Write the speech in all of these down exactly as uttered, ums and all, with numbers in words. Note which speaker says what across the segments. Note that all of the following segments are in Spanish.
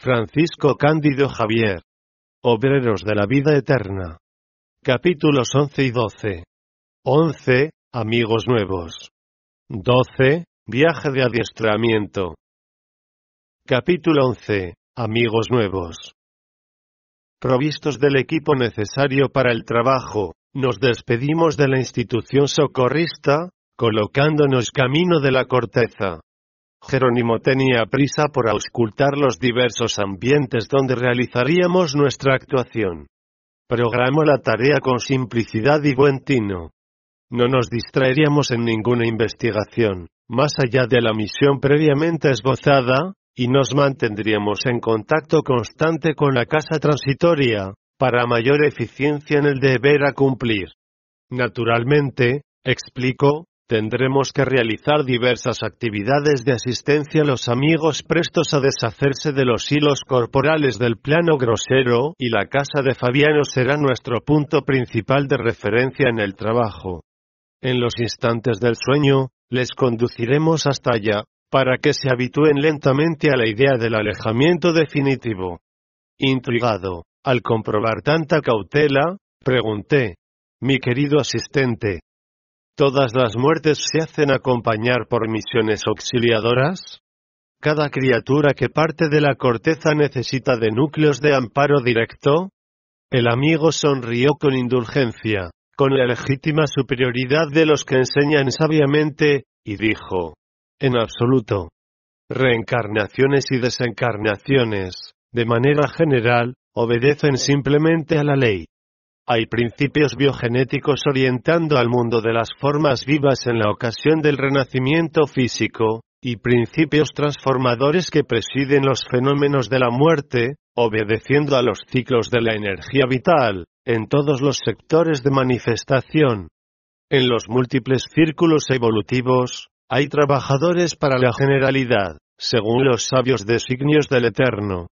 Speaker 1: Francisco Cándido Javier. Obreros de la vida eterna. Capítulos once y doce. once. Amigos nuevos. doce. Viaje de adiestramiento. Capítulo once. Amigos nuevos. Provistos del equipo necesario para el trabajo, nos despedimos de la institución socorrista, colocándonos camino de la corteza. Jerónimo tenía prisa por auscultar los diversos ambientes donde realizaríamos nuestra actuación. Programó la tarea con simplicidad y buen tino. No nos distraeríamos en ninguna investigación, más allá de la misión previamente esbozada, y nos mantendríamos en contacto constante con la casa transitoria, para mayor eficiencia en el deber a cumplir. Naturalmente, explicó, tendremos que realizar diversas actividades de asistencia a los amigos prestos a deshacerse de los hilos corporales del plano grosero, y la casa de Fabiano será nuestro punto principal de referencia en el trabajo. En los instantes del sueño, les conduciremos hasta allá, para que se habitúen lentamente a la idea del alejamiento definitivo. Intrigado, al comprobar tanta cautela, pregunté: mi querido asistente, ¿todas las muertes se hacen acompañar por misiones auxiliadoras? ¿Cada criatura que parte de la corteza necesita de núcleos de amparo directo? El amigo sonrió con indulgencia, con la legítima superioridad de los que enseñan sabiamente, y dijo: en absoluto. Reencarnaciones y desencarnaciones, de manera general, obedecen simplemente a la ley. Hay principios biogenéticos orientando al mundo de las formas vivas en la ocasión del renacimiento físico, y principios transformadores que presiden los fenómenos de la muerte, obedeciendo a los ciclos de la energía vital, en todos los sectores de manifestación. En los múltiples círculos evolutivos, hay trabajadores para la generalidad, según los sabios designios del Eterno.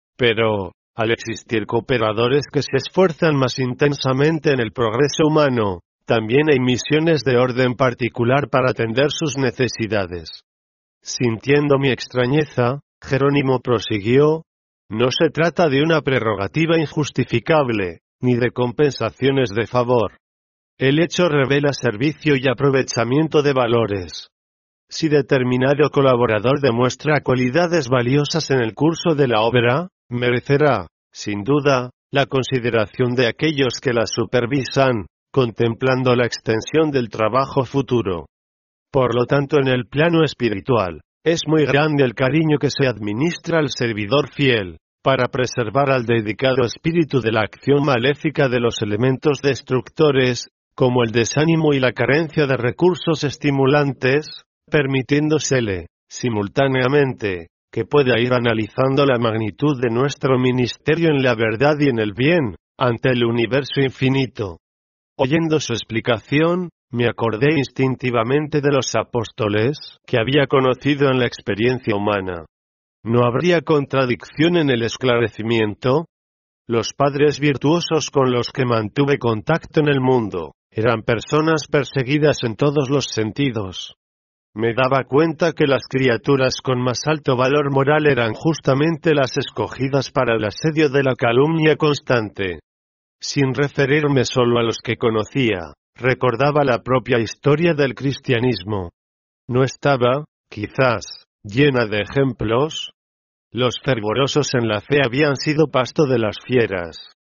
Speaker 1: Pero, al existir cooperadores que se esfuerzan más intensamente en el progreso humano, también hay misiones de orden particular para atender sus necesidades. Sintiendo mi extrañeza, Jerónimo prosiguió: no se trata de una prerrogativa injustificable, ni de compensaciones de favor. El hecho revela servicio y aprovechamiento de valores. Si determinado colaborador demuestra cualidades valiosas en el curso de la obra, merecerá, sin duda, la consideración de aquellos que la supervisan, contemplando la extensión del trabajo futuro. Por lo tanto, en el plano espiritual, es muy grande el cariño que se administra al servidor fiel, para preservar al dedicado espíritu de la acción maléfica de los elementos destructores, como el desánimo y la carencia de recursos estimulantes, permitiéndosele, simultáneamente, que pueda ir analizando la magnitud de nuestro ministerio en la verdad y en el bien, ante el universo infinito. Oyendo su explicación, me acordé instintivamente de los apóstoles, que había conocido en la experiencia humana. ¿No habría contradicción en el esclarecimiento? Los padres virtuosos con los que mantuve contacto en el mundo, eran personas perseguidas en todos los sentidos. Me daba cuenta que las criaturas con más alto valor moral eran justamente las escogidas para el asedio de la calumnia constante. Sin referirme solo a los que conocía, recordaba la propia historia del cristianismo. No estaba, quizás, llena de ejemplos. Los fervorosos en la fe habían sido pasto de las fieras.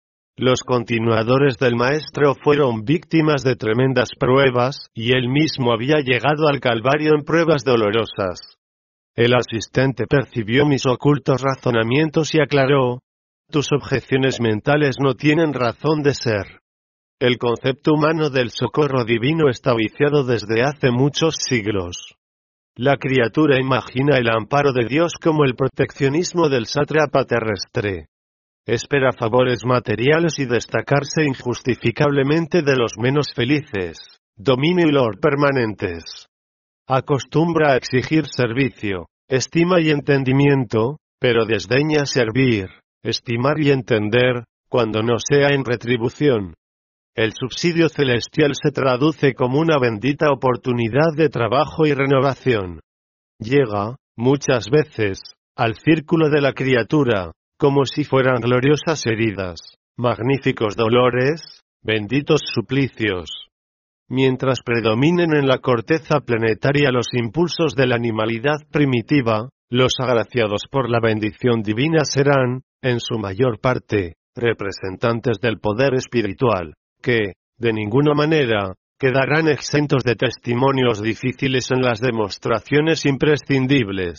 Speaker 1: Los continuadores del Maestro fueron víctimas de tremendas pruebas, y él mismo había llegado al Calvario en pruebas dolorosas. El asistente percibió mis ocultos razonamientos y aclaró: tus objeciones mentales no tienen razón de ser. El concepto humano del socorro divino está viciado desde hace muchos siglos. La criatura imagina el amparo de Dios como el proteccionismo del sátrapa terrestre. Espera favores materiales y destacarse injustificablemente de los menos felices, dominio y lord permanentes. Acostumbra a exigir servicio, estima y entendimiento, pero desdeña servir, estimar y entender, cuando no sea en retribución. El subsidio celestial se traduce como una bendita oportunidad de trabajo y renovación. Llega, muchas veces, al círculo de la criatura, como si fueran gloriosas heridas, magníficos dolores, benditos suplicios. Mientras predominen en la corteza planetaria los impulsos de la animalidad primitiva, los agraciados por la bendición divina serán, en su mayor parte, representantes del poder espiritual, que, de ninguna manera, quedarán exentos de testimonios difíciles en las demostraciones imprescindibles.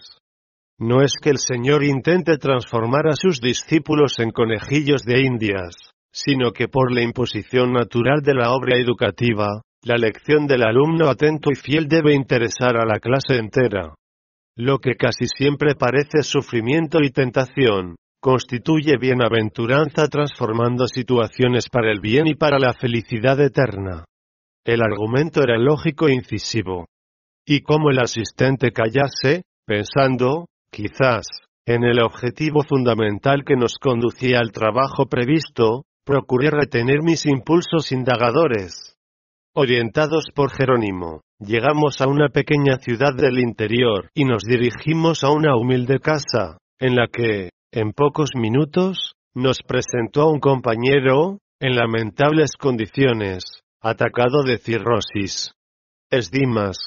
Speaker 1: No es que el Señor intente transformar a sus discípulos en conejillos de indias, sino que por la imposición natural de la obra educativa, la lección del alumno atento y fiel debe interesar a la clase entera. Lo que casi siempre parece sufrimiento y tentación, constituye bienaventuranza transformando situaciones para el bien y para la felicidad eterna. El argumento era lógico e incisivo. Y como el asistente callase, pensando, quizás, en el objetivo fundamental que nos conducía al trabajo previsto, procuré retener mis impulsos indagadores. Orientados por Jerónimo, llegamos a una pequeña ciudad del interior y nos dirigimos a una humilde casa, en la que, en pocos minutos, nos presentó a un compañero, en lamentables condiciones, atacado de cirrosis. «Es Dimas»,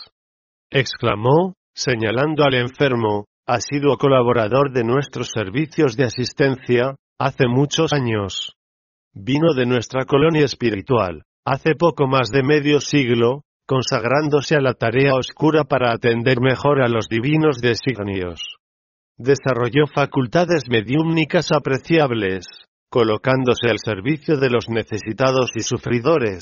Speaker 1: exclamó, señalando al enfermo, asiduo colaborador de nuestros servicios de asistencia, hace muchos años. Vino de nuestra colonia espiritual, hace poco más de medio siglo, consagrándose a la tarea oscura para atender mejor a los divinos designios. Desarrolló facultades mediúmnicas apreciables, colocándose al servicio de los necesitados y sufridores.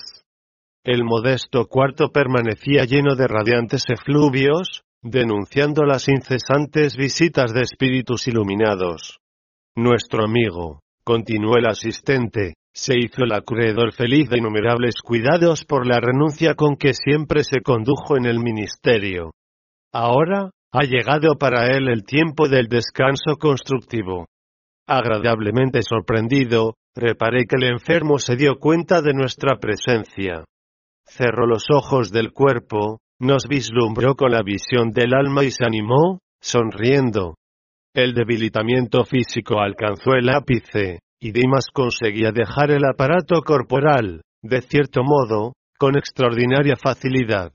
Speaker 1: El modesto cuarto permanecía lleno de radiantes efluvios, denunciando las incesantes visitas de espíritus iluminados. Nuestro amigo, continuó el asistente, se hizo el acreedor feliz de innumerables cuidados por la renuncia con que siempre se condujo en el ministerio. Ahora, ha llegado para él el tiempo del descanso constructivo. Agradablemente sorprendido, reparé que el enfermo se dio cuenta de nuestra presencia. Cerró los ojos del cuerpo, nos vislumbró con la visión del alma y se animó, sonriendo. El debilitamiento físico alcanzó el ápice, y Dimas conseguía dejar el aparato corporal, de cierto modo, con extraordinaria facilidad.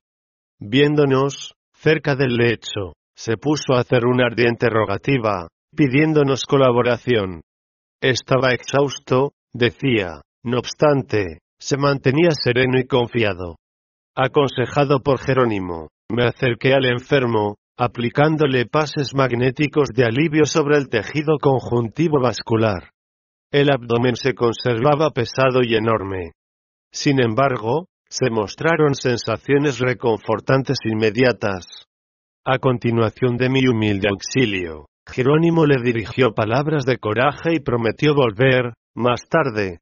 Speaker 1: Viéndonos, cerca del lecho, se puso a hacer una ardiente rogativa, pidiéndonos colaboración. Estaba exhausto, decía, no obstante, se mantenía sereno y confiado. Aconsejado por Jerónimo, me acerqué al enfermo, aplicándole pases magnéticos de alivio sobre el tejido conjuntivo vascular. El abdomen se conservaba pesado y enorme. Sin embargo, se mostraron sensaciones reconfortantes inmediatas. A continuación de mi humilde auxilio, Jerónimo le dirigió palabras de coraje y prometió volver, más tarde.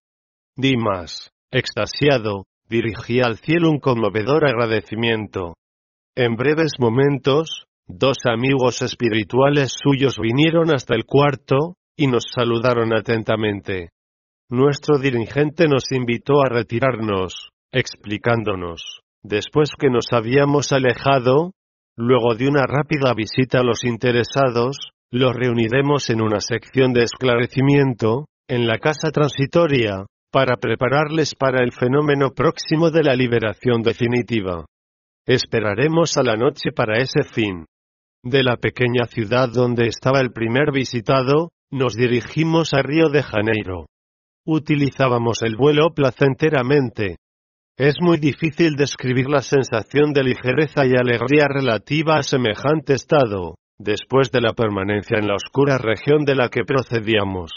Speaker 1: Dimas, extasiado, dirigía al cielo un conmovedor agradecimiento. En breves momentos, dos amigos espirituales suyos vinieron hasta el cuarto, y nos saludaron atentamente. Nuestro dirigente nos invitó a retirarnos, explicándonos, después que nos habíamos alejado, luego de una rápida visita a los interesados, los reuniremos en una sección de esclarecimiento, en la casa transitoria, para prepararles para el fenómeno próximo de la liberación definitiva. Esperaremos a la noche para ese fin. De la pequeña ciudad donde estaba el primer visitado, nos dirigimos a Río de Janeiro. Utilizábamos el vuelo placenteramente. Es muy difícil describir la sensación de ligereza y alegría relativa a semejante estado, después de la permanencia en la oscura región de la que procedíamos.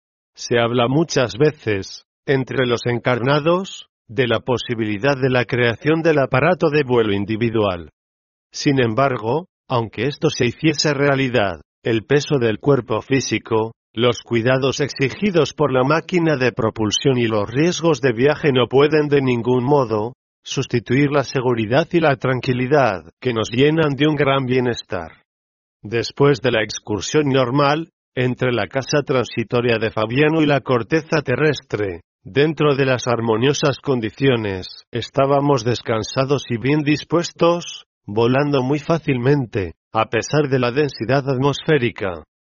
Speaker 1: Se habla muchas veces, entre los encarnados, de la posibilidad de la creación del aparato de vuelo individual. Sin embargo, aunque esto se hiciese realidad, el peso del cuerpo físico, los cuidados exigidos por la máquina de propulsión y los riesgos de viaje no pueden de ningún modo sustituir la seguridad y la tranquilidad que nos llenan de un gran bienestar. Después de la excursión normal, entre la casa transitoria de Fabiano y la corteza terrestre, dentro de las armoniosas condiciones, estábamos descansados y bien dispuestos, volando muy fácilmente, a pesar de la densidad atmosférica.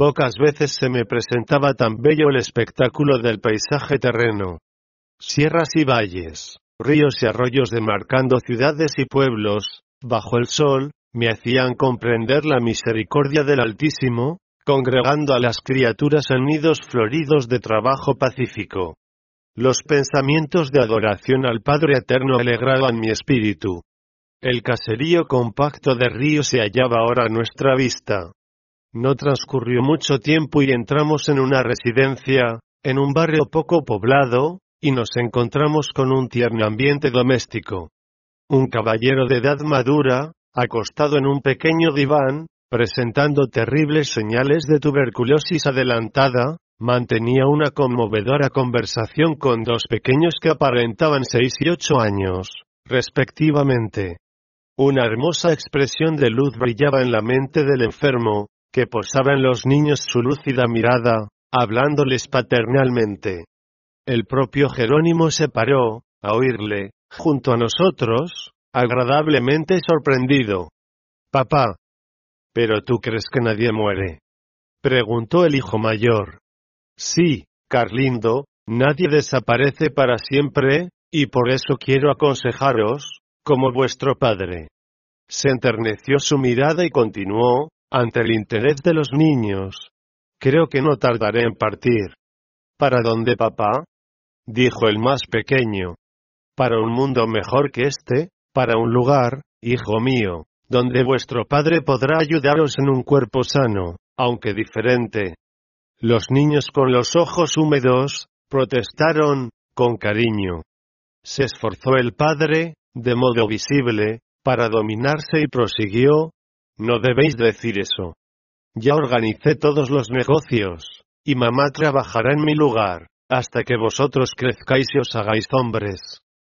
Speaker 1: Pocas veces se me presentaba tan bello el espectáculo del paisaje terreno. Sierras y valles, ríos y arroyos demarcando ciudades y pueblos, bajo el sol, me hacían comprender la misericordia del Altísimo, congregando a las criaturas en nidos floridos de trabajo pacífico. Los pensamientos de adoración al Padre Eterno alegraban mi espíritu. El caserío compacto de Río se hallaba ahora a nuestra vista. No transcurrió mucho tiempo y entramos en una residencia, en un barrio poco poblado, y nos encontramos con un tierno ambiente doméstico. Un caballero de edad madura, acostado en un pequeño diván, presentando terribles señales de tuberculosis adelantada, mantenía una conmovedora conversación con dos pequeños que aparentaban seis y ocho años, respectivamente. Una hermosa expresión de luz brillaba en la mente del enfermo, que posaba en los niños su lúcida mirada, hablándoles paternalmente. El propio Jerónimo se paró, a oírle, junto a nosotros, agradablemente sorprendido. «Papá, ¿pero tú crees que nadie muere?», preguntó el hijo mayor. «Sí, Carlindo, nadie desaparece para siempre, y por eso quiero aconsejaros, como vuestro padre». Se enterneció su mirada y continuó, ante el interés de los niños. «Creo que no tardaré en partir». «¿Para dónde, papá?», dijo el más pequeño. «Para un mundo mejor que este, para un lugar, hijo mío, donde vuestro padre podrá ayudaros en un cuerpo sano, aunque diferente». Los niños con los ojos húmedos, protestaron, con cariño. Se esforzó el padre, de modo visible, para dominarse y prosiguió: «No debéis decir eso. Ya organicé todos los negocios, y mamá trabajará en mi lugar, hasta que vosotros crezcáis y os hagáis hombres.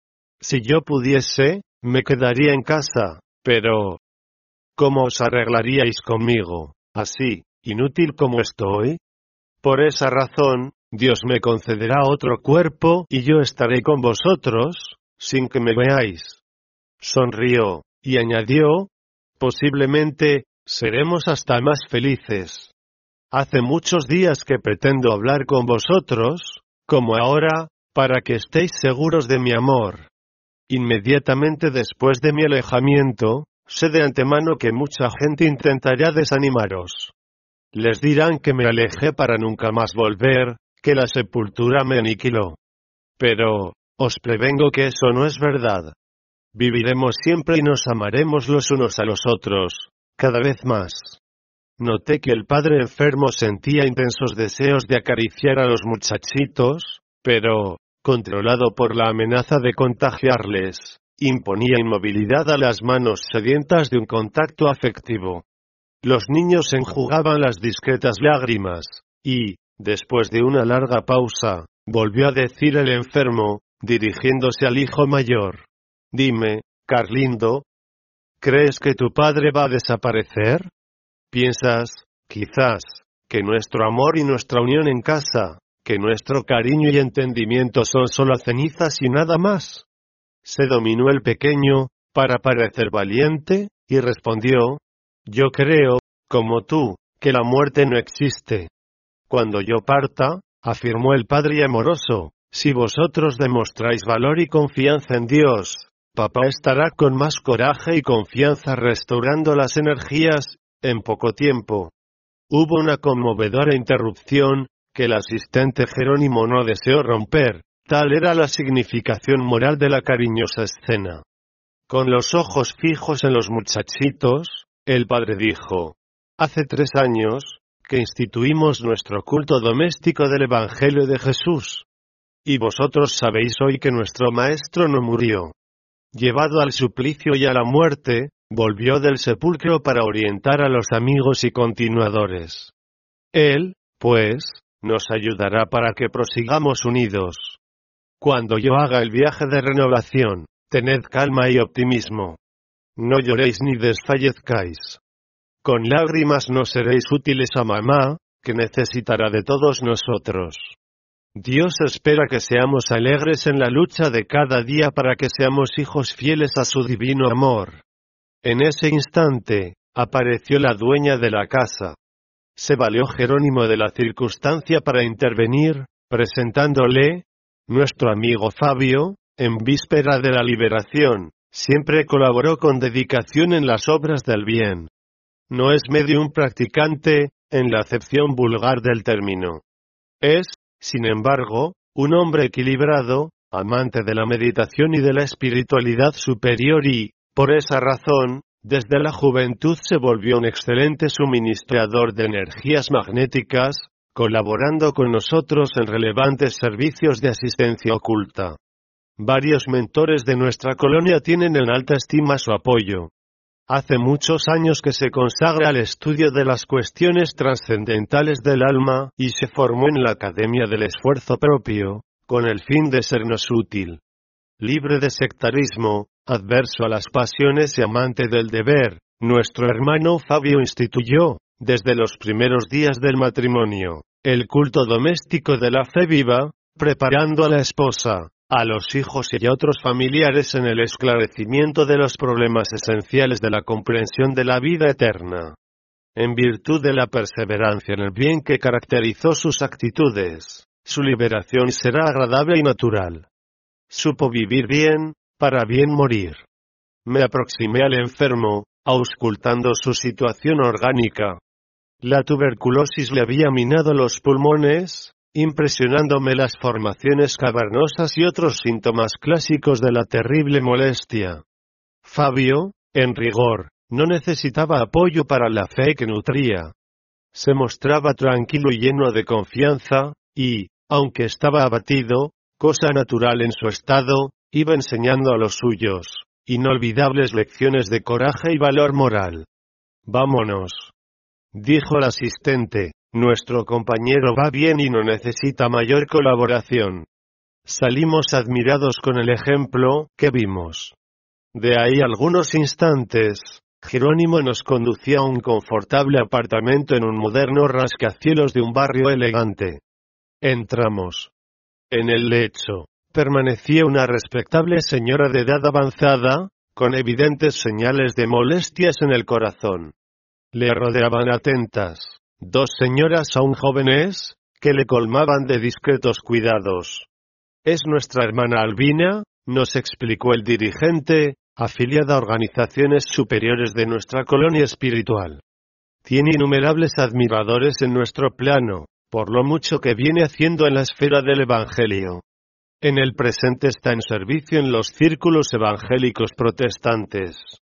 Speaker 1: Si yo pudiese, me quedaría en casa, pero... ¿cómo os arreglaríais conmigo, así, inútil como estoy? Por esa razón, Dios me concederá otro cuerpo y yo estaré con vosotros, sin que me veáis». Sonrió, y añadió: «Posiblemente, seremos hasta más felices. Hace muchos días que pretendo hablar con vosotros, como ahora, para que estéis seguros de mi amor. Inmediatamente después de mi alejamiento, sé de antemano que mucha gente intentará desanimaros. Les dirán que me alejé para nunca más volver, que la sepultura me aniquiló. Pero, os prevengo que eso no es verdad. Viviremos siempre y nos amaremos los unos a los otros, cada vez más». Noté que el padre enfermo sentía intensos deseos de acariciar a los muchachitos, pero, controlado por la amenaza de contagiarles, imponía inmovilidad a las manos sedientas de un contacto afectivo. Los niños enjugaban las discretas lágrimas, y, después de una larga pausa, volvió a decir el enfermo, dirigiéndose al hijo mayor: «Dime, Carlindo, ¿crees que tu padre va a desaparecer? ¿Piensas, quizás, que nuestro amor y nuestra unión en casa, que nuestro cariño y entendimiento son solo cenizas y nada más?» Se dominó el pequeño, para parecer valiente, y respondió: «Yo creo, como tú, que la muerte no existe. Cuando yo parta», afirmó el padre amoroso, «si vosotros demostráis valor y confianza en Dios, papá estará con más coraje y confianza restaurando las energías, en poco tiempo». Hubo una conmovedora interrupción, que el asistente Jerónimo no deseó romper, tal era la significación moral de la cariñosa escena. Con los ojos fijos en los muchachitos, el padre dijo: «Hace tres años, que instituimos nuestro culto doméstico del Evangelio de Jesús. Y vosotros sabéis hoy que nuestro Maestro no murió. Llevado al suplicio y a la muerte, volvió del sepulcro para orientar a los amigos y continuadores. Él, pues, nos ayudará para que prosigamos unidos. Cuando yo haga el viaje de renovación, tened calma y optimismo. No lloréis ni desfallezcáis. Con lágrimas no seréis útiles a mamá, que necesitará de todos nosotros. Dios espera que seamos alegres en la lucha de cada día para que seamos hijos fieles a su divino amor». En ese instante, apareció la dueña de la casa. Se valió Jerónimo de la circunstancia para intervenir, presentándole nuestro amigo Fabio, en víspera de la liberación. Siempre colaboró con dedicación en las obras del bien. No es medium practicante, en la acepción vulgar del término. Es, sin embargo, un hombre equilibrado, amante de la meditación y de la espiritualidad superior y, por esa razón, desde la juventud se volvió un excelente suministrador de energías magnéticas, colaborando con nosotros en relevantes servicios de asistencia oculta. Varios mentores de nuestra colonia tienen en alta estima su apoyo. Hace muchos años que se consagra al estudio de las cuestiones trascendentales del alma, y se formó en la Academia del Esfuerzo Propio, con el fin de sernos útil. Libre de sectarismo, adverso a las pasiones y amante del deber, nuestro hermano Fabio instituyó, desde los primeros días del matrimonio, el culto doméstico de la fe viva, preparando a la esposa, a los hijos y a otros familiares en el esclarecimiento de los problemas esenciales de la comprensión de la vida eterna. En virtud de la perseverancia en el bien que caracterizó sus actitudes, su liberación será agradable y natural. Supo vivir bien, para bien morir. Me aproximé al enfermo, auscultando su situación orgánica. La tuberculosis le había minado los pulmones, impresionándome las formaciones cavernosas y otros síntomas clásicos de la terrible molestia. Fabio, en rigor, no necesitaba apoyo para la fe que nutría. Se mostraba tranquilo y lleno de confianza, y, aunque estaba abatido, cosa natural en su estado, iba enseñando a los suyos inolvidables lecciones de coraje y valor moral. Vámonos, dijo el asistente. Nuestro compañero va bien y no necesita mayor colaboración. Salimos admirados con el ejemplo que vimos. De ahí algunos instantes, Jerónimo nos conducía a un confortable apartamento en un moderno rascacielos de un barrio elegante. Entramos. En el lecho, permanecía una respetable señora de edad avanzada, con evidentes señales de molestias en el corazón. Le rodeaban atentas dos señoras aún jóvenes, que le colmaban de discretos cuidados. Es nuestra hermana Albina, nos explicó el dirigente, afiliada a organizaciones superiores de nuestra colonia espiritual. Tiene innumerables admiradores en nuestro plano, por lo mucho que viene haciendo en la esfera del Evangelio. En el presente está en servicio en los círculos evangélicos protestantes.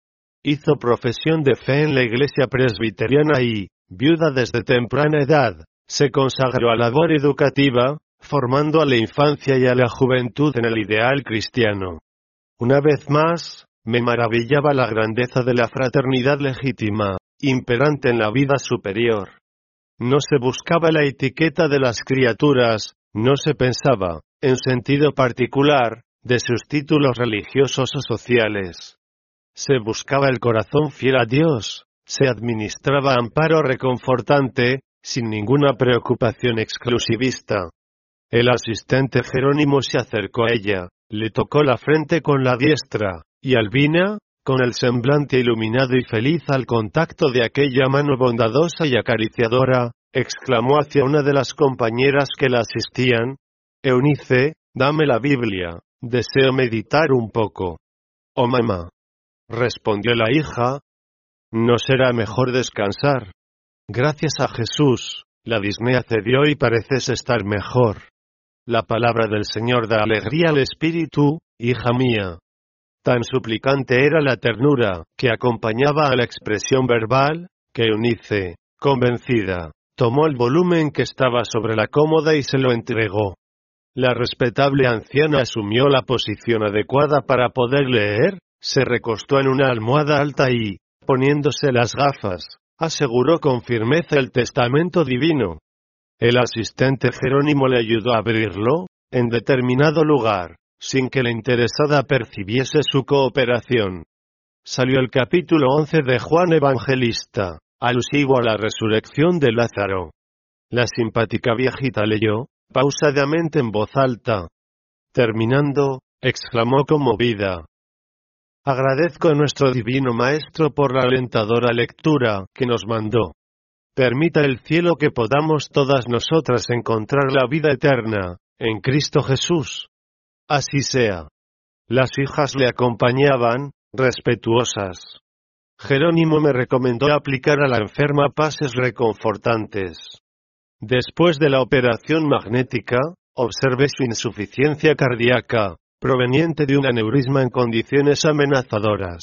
Speaker 1: Hizo profesión de fe en la iglesia presbiteriana y, viuda desde temprana edad, se consagró a la labor educativa, formando a la infancia y a la juventud en el ideal cristiano. Una vez más, me maravillaba la grandeza de la fraternidad legítima, imperante en la vida superior. No se buscaba la etiqueta de las criaturas, no se pensaba, en sentido particular, de sus títulos religiosos o sociales. Se buscaba el corazón fiel a Dios, se administraba amparo reconfortante, sin ninguna preocupación exclusivista. El asistente Jerónimo se acercó a ella, le tocó la frente con la diestra, y Albina, con el semblante iluminado y feliz al contacto de aquella mano bondadosa y acariciadora, exclamó hacia una de las compañeras que la asistían: «Eunice, dame la Biblia, deseo meditar un poco». «Oh mamá», respondió la hija, «¿no será mejor descansar?» «Gracias a Jesús, la disnea cedió y pareces estar mejor. La palabra del Señor da alegría al espíritu, hija mía». Tan suplicante era la ternura que acompañaba a la expresión verbal, que Eunice, convencida, tomó el volumen que estaba sobre la cómoda y se lo entregó. La respetable anciana asumió la posición adecuada para poder leer, se recostó en una almohada alta y, poniéndose las gafas, aseguró con firmeza el testamento divino. El asistente Jerónimo le ayudó a abrirlo, en determinado lugar, sin que la interesada percibiese su cooperación. Salió el capítulo once de Juan Evangelista, alusivo a la resurrección de Lázaro. La simpática viejita leyó, pausadamente en voz alta. Terminando, exclamó conmovida: «Agradezco a nuestro divino Maestro por la alentadora lectura que nos mandó. Permita el cielo que podamos todas nosotras encontrar la vida eterna, en Cristo Jesús. Así sea. Las hijas le acompañaban, respetuosas. Jerónimo me recomendó aplicar a la enferma pases reconfortantes. Después de la operación magnética, observé su insuficiencia cardíaca, proveniente de un aneurisma en condiciones amenazadoras.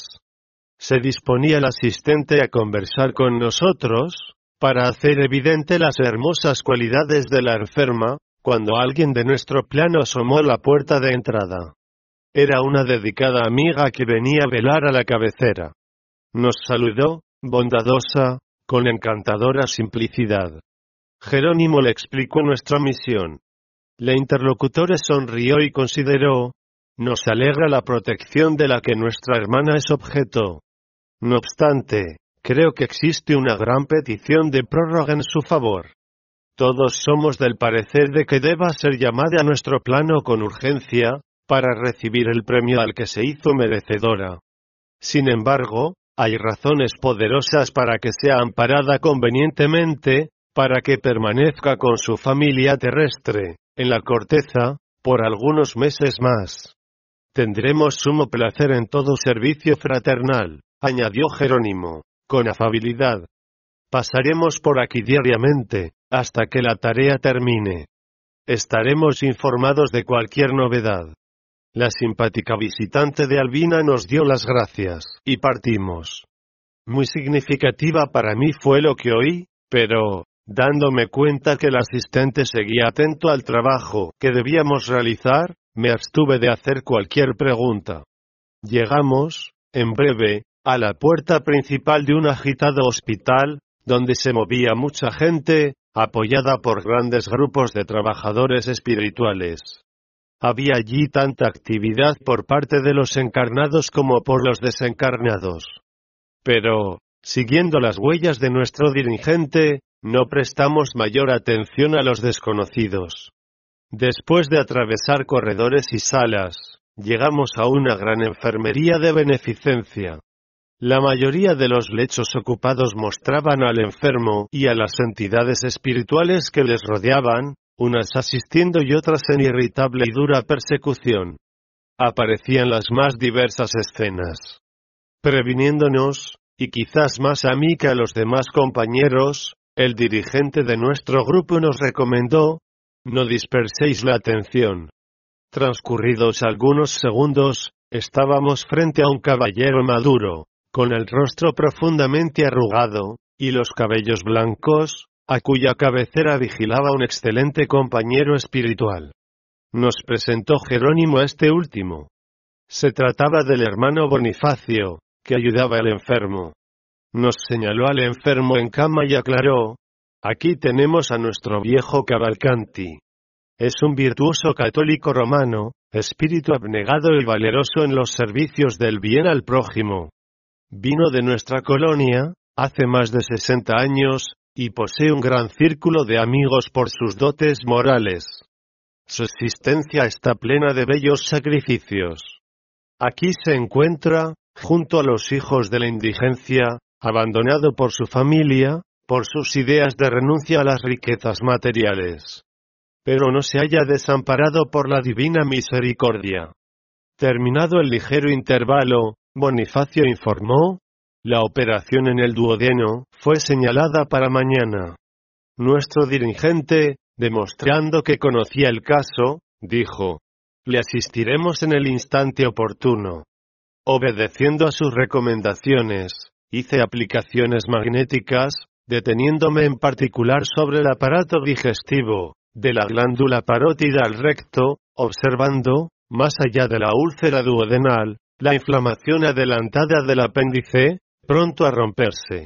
Speaker 1: Se disponía el asistente a conversar con nosotros, para hacer evidente las hermosas cualidades de la enferma, cuando alguien de nuestro plano asomó a la puerta de entrada. Era una dedicada amiga que venía a velar a la cabecera. Nos saludó, bondadosa, con encantadora simplicidad. Jerónimo le explicó nuestra misión. La interlocutora sonrió y consideró: nos alegra la protección de la que nuestra hermana es objeto. No obstante, creo que existe una gran petición de prórroga en su favor. Todos somos del parecer de que deba ser llamada a nuestro plano con urgencia, para recibir el premio al que se hizo merecedora. Sin embargo, hay razones poderosas para que sea amparada convenientemente, para que permanezca con su familia terrestre, en la corteza, por algunos meses más. Tendremos sumo placer en todo servicio fraternal, añadió Jerónimo, con afabilidad. Pasaremos por aquí diariamente, hasta que la tarea termine. Estaremos informados de cualquier novedad. La simpática visitante de Albina nos dio las gracias, y partimos. Muy significativa para mí fue lo que oí, pero, dándome cuenta que el asistente seguía atento al trabajo que debíamos realizar, me abstuve de hacer cualquier pregunta. Llegamos, en breve, a la puerta principal de un agitado hospital, donde se movía mucha gente, apoyada por grandes grupos de trabajadores espirituales. Había allí tanta actividad por parte de los encarnados como por los desencarnados. Pero, siguiendo las huellas de nuestro dirigente, no prestamos mayor atención a los desconocidos. Después de atravesar corredores y salas, llegamos a una gran enfermería de beneficencia. La mayoría de los lechos ocupados mostraban al enfermo y a las entidades espirituales que les rodeaban, unas asistiendo y otras en irritable y dura persecución. Aparecían las más diversas escenas. Previniéndonos, y quizás más a mí que a los demás compañeros, el dirigente de nuestro grupo nos recomendó: no disperséis la atención. Transcurridos algunos segundos, estábamos frente a un caballero maduro, con el rostro profundamente arrugado, y los cabellos blancos, a cuya cabecera vigilaba un excelente compañero espiritual. Nos presentó Jerónimo a este último. Se trataba del hermano Bonifacio, que ayudaba al enfermo. Nos señaló al enfermo en cama y aclaró: aquí tenemos a nuestro viejo Cavalcanti. Es un virtuoso católico romano, espíritu abnegado y valeroso en los servicios del bien al prójimo. Vino de nuestra colonia, hace más de sesenta años, y posee un gran círculo de amigos por sus dotes morales. Su existencia está plena de bellos sacrificios. Aquí se encuentra, junto a los hijos de la indigencia, abandonado por su familia, por sus ideas de renuncia a las riquezas materiales. Pero no se halla desamparado por la divina misericordia. Terminado el ligero intervalo, Bonifacio informó: la operación en el duodeno fue señalada para mañana. Nuestro dirigente, demostrando que conocía el caso, dijo: le asistiremos en el instante oportuno. Obedeciendo a sus recomendaciones, hice aplicaciones magnéticas, deteniéndome en particular sobre el aparato digestivo, de la glándula parótida al recto, observando, más allá de la úlcera duodenal, la inflamación adelantada del apéndice, pronto a romperse.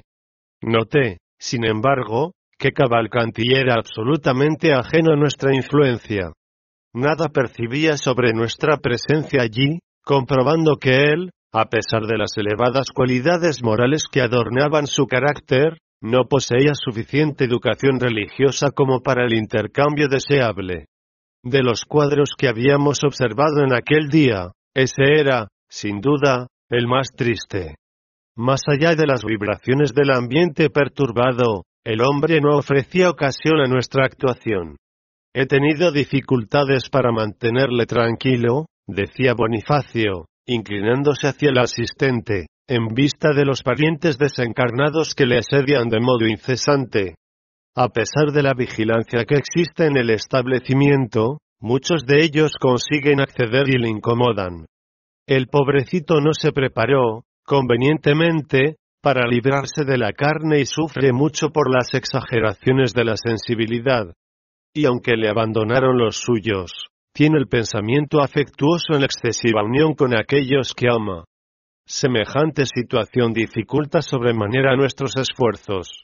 Speaker 1: Noté, sin embargo, que Cavalcanti era absolutamente ajeno a nuestra influencia. Nada percibía sobre nuestra presencia allí, comprobando que él, a pesar de las elevadas cualidades morales que adornaban su carácter, no poseía suficiente educación religiosa como para el intercambio deseable. De los cuadros que habíamos observado en aquel día, ese era, sin duda, el más triste. Más allá de las vibraciones del ambiente perturbado, El hombre no ofrecía ocasión a nuestra actuación. He tenido dificultades para mantenerle tranquilo, decía Bonifacio, inclinándose hacia el asistente, en vista de los parientes desencarnados que le asedian de modo incesante. A pesar de la vigilancia que existe en el establecimiento, muchos de ellos consiguen acceder y le incomodan. El pobrecito no se preparó, convenientemente, para librarse de la carne y sufre mucho por las exageraciones de la sensibilidad. Y aunque le abandonaron los suyos, tiene el pensamiento afectuoso en excesiva unión con aquellos que ama. Semejante situación dificulta sobremanera nuestros esfuerzos.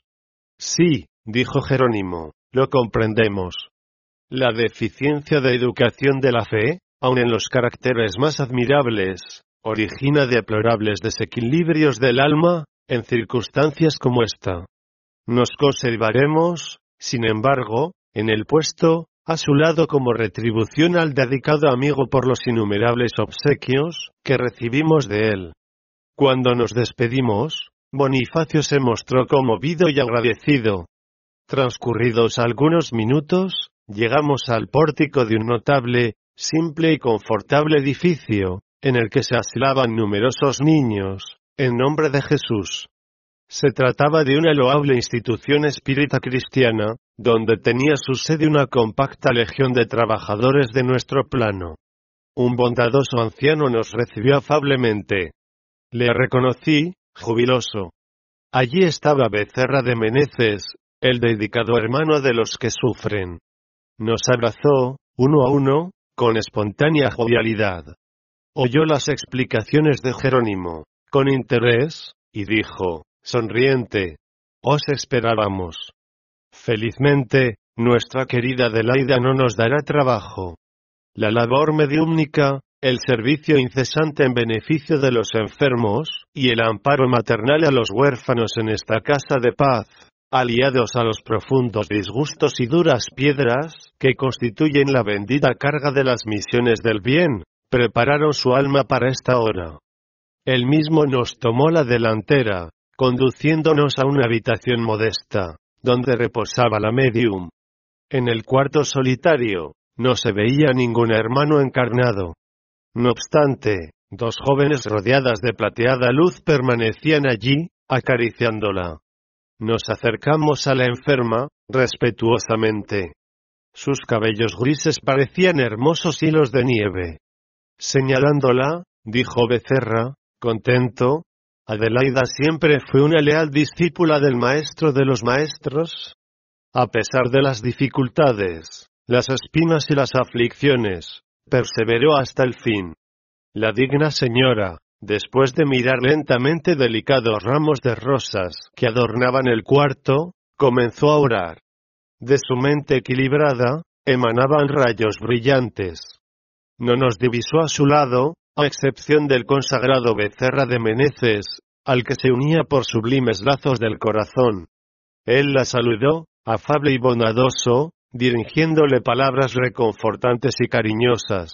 Speaker 1: Sí, dijo Jerónimo, lo comprendemos. La deficiencia de educación de la fe, aun en los caracteres más admirables, origina deplorables desequilibrios del alma, en circunstancias como esta. Nos conservaremos, sin embargo, en el puesto, a su lado como retribución al dedicado amigo por los innumerables obsequios que recibimos de él. Cuando nos despedimos, Bonifacio se mostró conmovido y agradecido. Transcurridos algunos minutos, llegamos al pórtico de un notable, simple y confortable edificio, en el que se asilaban numerosos niños, en nombre de Jesús. Se trataba de una loable institución espírita cristiana, donde tenía su sede una compacta legión de trabajadores de nuestro plano. Un bondadoso anciano nos recibió afablemente. Le reconocí, jubiloso. Allí estaba Becerra de Meneses, el dedicado hermano de los que sufren. Nos abrazó, uno a uno, con espontánea jovialidad. Oyó las explicaciones de Jerónimo, con interés, y dijo, sonriente, os esperábamos. Felizmente, nuestra querida Adelaida no nos dará trabajo. La labor mediúmnica, el servicio incesante en beneficio de los enfermos, y el amparo maternal a los huérfanos en esta casa de paz, aliados a los profundos disgustos y duras piedras, que constituyen la bendita carga de las misiones del bien, prepararon su alma para esta hora. Él mismo nos tomó la delantera, conduciéndonos a una habitación modesta, donde reposaba la medium. En el cuarto solitario, no se veía ningún hermano encarnado. No obstante, dos jóvenes rodeadas de plateada luz permanecían allí, acariciándola. Nos acercamos a la enferma, respetuosamente. Sus cabellos grises parecían hermosos hilos de nieve. Señalándola, dijo Becerra, contento, Adelaida siempre fue una leal discípula del maestro de los maestros. A pesar de las dificultades, las espinas y las aflicciones, perseveró hasta el fin. La digna señora, después de mirar lentamente delicados ramos de rosas que adornaban el cuarto, comenzó a orar. De su mente equilibrada, emanaban rayos brillantes. No nos divisó a su lado, a excepción del consagrado Becerra de Meneses, al que se unía por sublimes lazos del corazón. Él la saludó, afable y bondadoso, dirigiéndole palabras reconfortantes y cariñosas.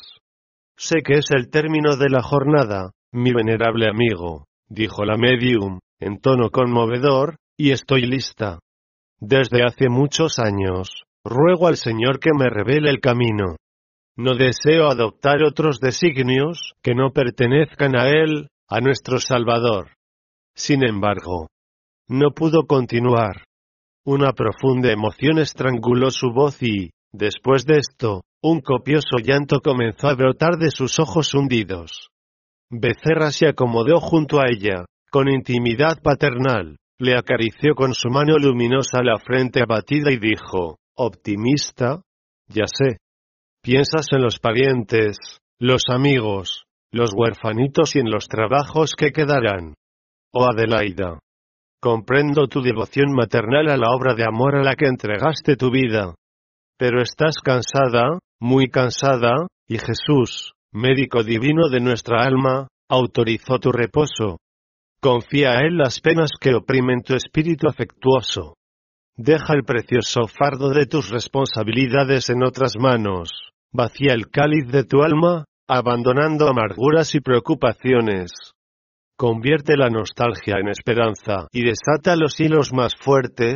Speaker 1: Sé que es el término de la jornada, mi venerable amigo, dijo la medium, en tono conmovedor, y estoy lista. Desde hace muchos años, ruego al Señor que me revele el camino. No deseo adoptar otros designios que no pertenezcan a Él, a nuestro Salvador. Sin embargo, no pudo continuar. Una profunda emoción estranguló su voz y, después de esto, un copioso llanto comenzó a brotar de sus ojos hundidos. Becerra se acomodó junto a ella, con intimidad paternal, le acarició con su mano luminosa la frente abatida y dijo, optimista, ya sé. Piensas en los parientes, los amigos, los huerfanitos y en los trabajos que quedarán. Oh Adelaida, comprendo tu devoción maternal a la obra de amor a la que entregaste tu vida. Pero estás cansada, muy cansada, y Jesús, médico divino de nuestra alma, autorizó tu reposo. Confía a Él las penas que oprimen tu espíritu afectuoso. Deja el precioso fardo de tus responsabilidades en otras manos. Vacía el cáliz de tu alma, abandonando amarguras y preocupaciones. Convierte la nostalgia en esperanza y desata los hilos más fuertes,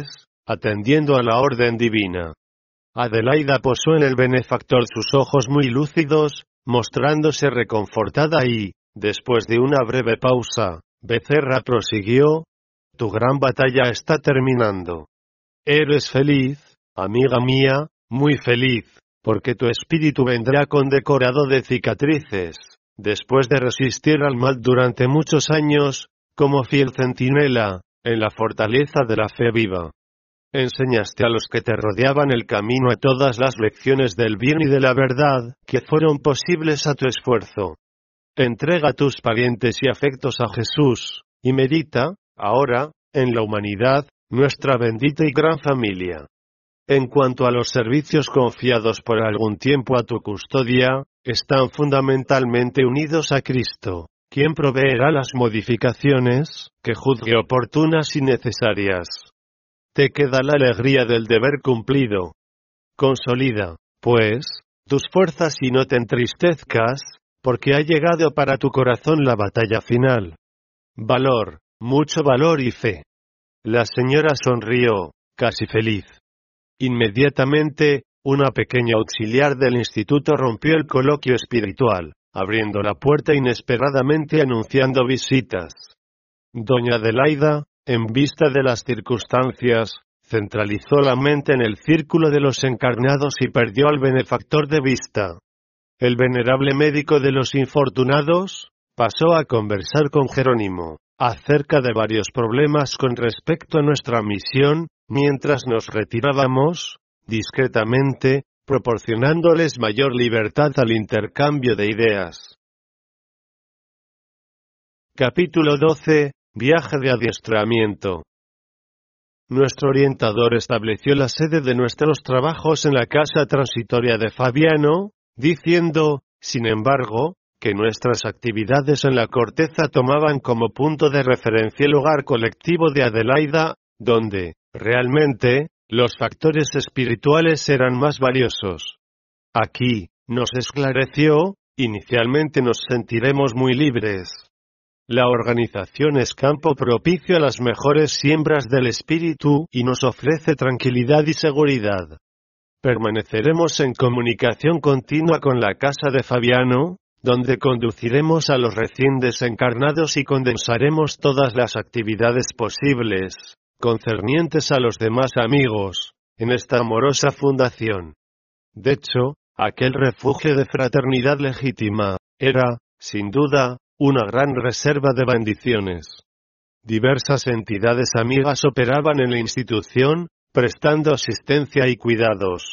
Speaker 1: atendiendo a la orden divina. Adelaida posó en el benefactor sus ojos muy lúcidos, mostrándose reconfortada y, después de una breve pausa, Becerra prosiguió: «Tu gran batalla está terminando. Eres feliz, amiga mía, muy feliz, porque tu espíritu vendrá condecorado de cicatrices, después de resistir al mal durante muchos años, como fiel centinela, en la fortaleza de la fe viva. Enseñaste a los que te rodeaban el camino a todas las lecciones del bien y de la verdad que fueron posibles a tu esfuerzo. Entrega tus parientes y afectos a Jesús, y medita, ahora, en la humanidad, nuestra bendita y gran familia. En cuanto a los servicios confiados por algún tiempo a tu custodia, están fundamentalmente unidos a Cristo, quien proveerá las modificaciones que juzgue oportunas y necesarias. Te queda la alegría del deber cumplido. Consolida, pues, tus fuerzas y no te entristezcas, porque ha llegado para tu corazón la batalla final. Valor, mucho valor y fe». La señora sonrió, casi feliz. Inmediatamente, una pequeña auxiliar del instituto rompió el coloquio espiritual, abriendo la puerta inesperadamente anunciando visitas. Doña Adelaida, en vista de las circunstancias, centralizó la mente en el círculo de los encarnados y perdió al benefactor de vista. El venerable médico de los infortunados pasó a conversar con Jerónimo acerca de varios problemas con respecto a nuestra misión, mientras nos retirábamos, discretamente, proporcionándoles mayor libertad al intercambio de ideas. Capítulo doce. Viaje de adiestramiento. Nuestro orientador estableció la sede de nuestros trabajos en la casa transitoria de Fabiano, diciendo, sin embargo, que nuestras actividades en la corteza tomaban como punto de referencia el hogar colectivo de Adelaida, donde, realmente, los factores espirituales eran más valiosos. Aquí, nos esclareció, inicialmente nos sentiremos muy libres. La organización es campo propicio a las mejores siembras del espíritu y nos ofrece tranquilidad y seguridad. Permaneceremos en comunicación continua con la casa de Fabiano, donde conduciremos a los recién desencarnados y condensaremos todas las actividades posibles, concernientes a los demás amigos, en esta amorosa fundación. De hecho, aquel refugio de fraternidad legítima, era, sin duda, una gran reserva de bendiciones. Diversas entidades amigas operaban en la institución, prestando asistencia y cuidados.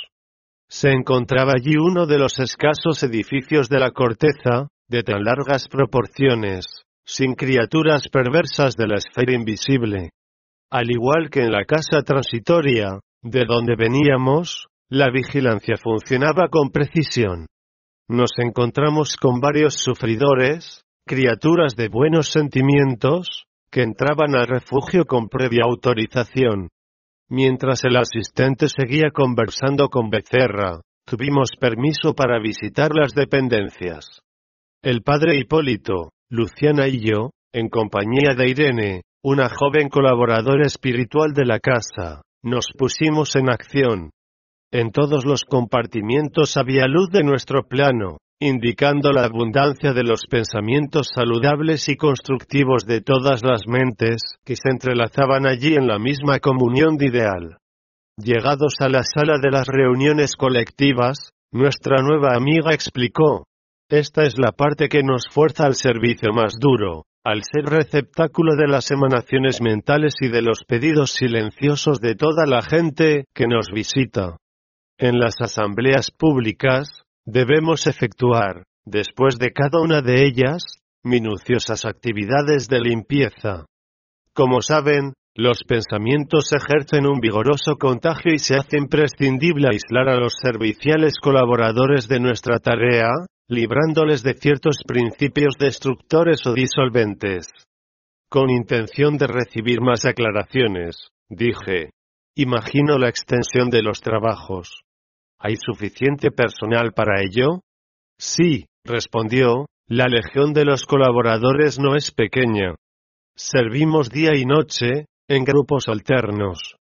Speaker 1: Se encontraba allí uno de los escasos edificios de la corteza, de tan largas proporciones, sin criaturas perversas de la esfera invisible. Al igual que en la casa transitoria, de donde veníamos, la vigilancia funcionaba con precisión. Nos encontramos con varios sufridores, criaturas de buenos sentimientos, que entraban al refugio con previa autorización. Mientras el asistente seguía conversando con Becerra, tuvimos permiso para visitar las dependencias. El padre Hipólito, Luciana y yo, en compañía de Irene, una joven colaboradora espiritual de la casa, nos pusimos en acción. En todos los compartimientos había luz de nuestro plano, indicando la abundancia de los pensamientos saludables y constructivos de todas las mentes que se entrelazaban allí en la misma comunión de ideal. Llegados a la sala de las reuniones colectivas, nuestra nueva amiga explicó: «Esta es la parte que nos fuerza al servicio más duro, al ser receptáculo de las emanaciones mentales y de los pedidos silenciosos de toda la gente que nos visita. En las asambleas públicas, debemos efectuar, después de cada una de ellas, minuciosas actividades de limpieza. Como saben, los pensamientos ejercen un vigoroso contagio y se hace imprescindible aislar a los serviciales colaboradores de nuestra tarea, librándoles de ciertos principios destructores o disolventes. Con intención de recibir más aclaraciones, dije, imagino la extensión de los trabajos. ¿Hay suficiente personal para ello? Sí, respondió, la legión de los colaboradores no es pequeña. Servimos día y noche, en grupos alternos.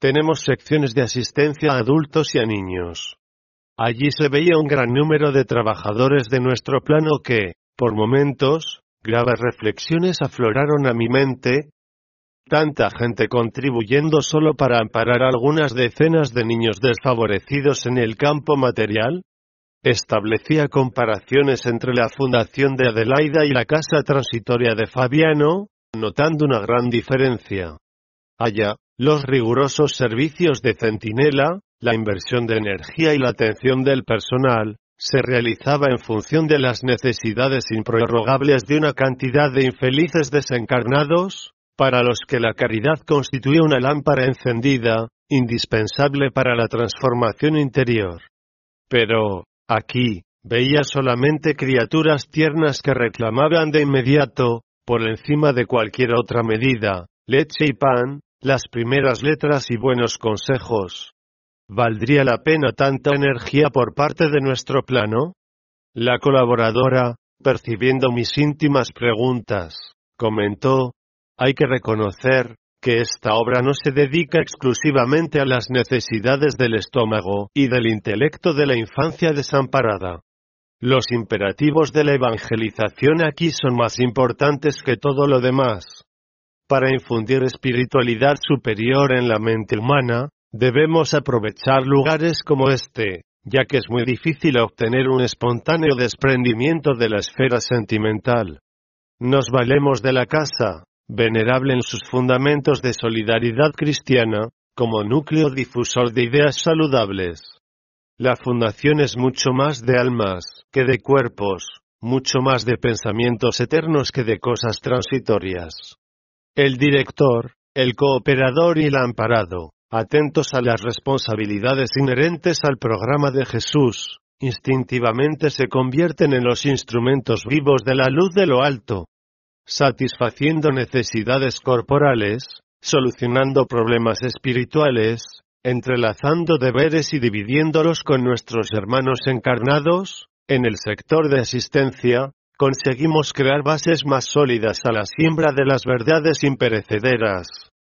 Speaker 1: tenemos secciones de asistencia a adultos y a niños. Allí se veía un gran número de trabajadores de nuestro plano que, por momentos, graves reflexiones afloraron a mi mente. Tanta gente contribuyendo solo para amparar a algunas decenas de niños desfavorecidos en el campo material. Establecía comparaciones entre la fundación de Adelaida y la casa transitoria de Fabiano, notando una gran diferencia. Allá, los rigurosos servicios de centinela, la inversión de energía y la atención del personal, se realizaba en función de las necesidades improrrogables de una cantidad de infelices desencarnados, para los que la caridad constituía una lámpara encendida, indispensable para la transformación interior. Pero, aquí, veía solamente criaturas tiernas que reclamaban de inmediato, por encima de cualquier otra medida, leche y pan, las primeras letras y buenos consejos. ¿Valdría la pena tanta energía por parte de nuestro plano? La colaboradora, percibiendo mis íntimas preguntas, comentó: hay que reconocer que esta obra no se dedica exclusivamente a las necesidades del estómago y del intelecto de la infancia desamparada. Los imperativos de la evangelización aquí son más importantes que todo lo demás. Para infundir espiritualidad superior en la mente humana, debemos aprovechar lugares como este, ya que es muy difícil obtener un espontáneo desprendimiento de la esfera sentimental. Nos valemos de la casa, venerable en sus fundamentos de solidaridad cristiana, como núcleo difusor de ideas saludables. La fundación es mucho más de almas que de cuerpos, mucho más de pensamientos eternos que de cosas transitorias. El director, el cooperador y el amparado, atentos a las responsabilidades inherentes al programa de Jesús, instintivamente se convierten en los instrumentos vivos de la luz de lo alto, satisfaciendo necesidades corporales, solucionando problemas espirituales, entrelazando deberes y dividiéndolos con nuestros hermanos encarnados. En el sector de asistencia, conseguimos crear bases más sólidas a la siembra de las verdades imperecederas.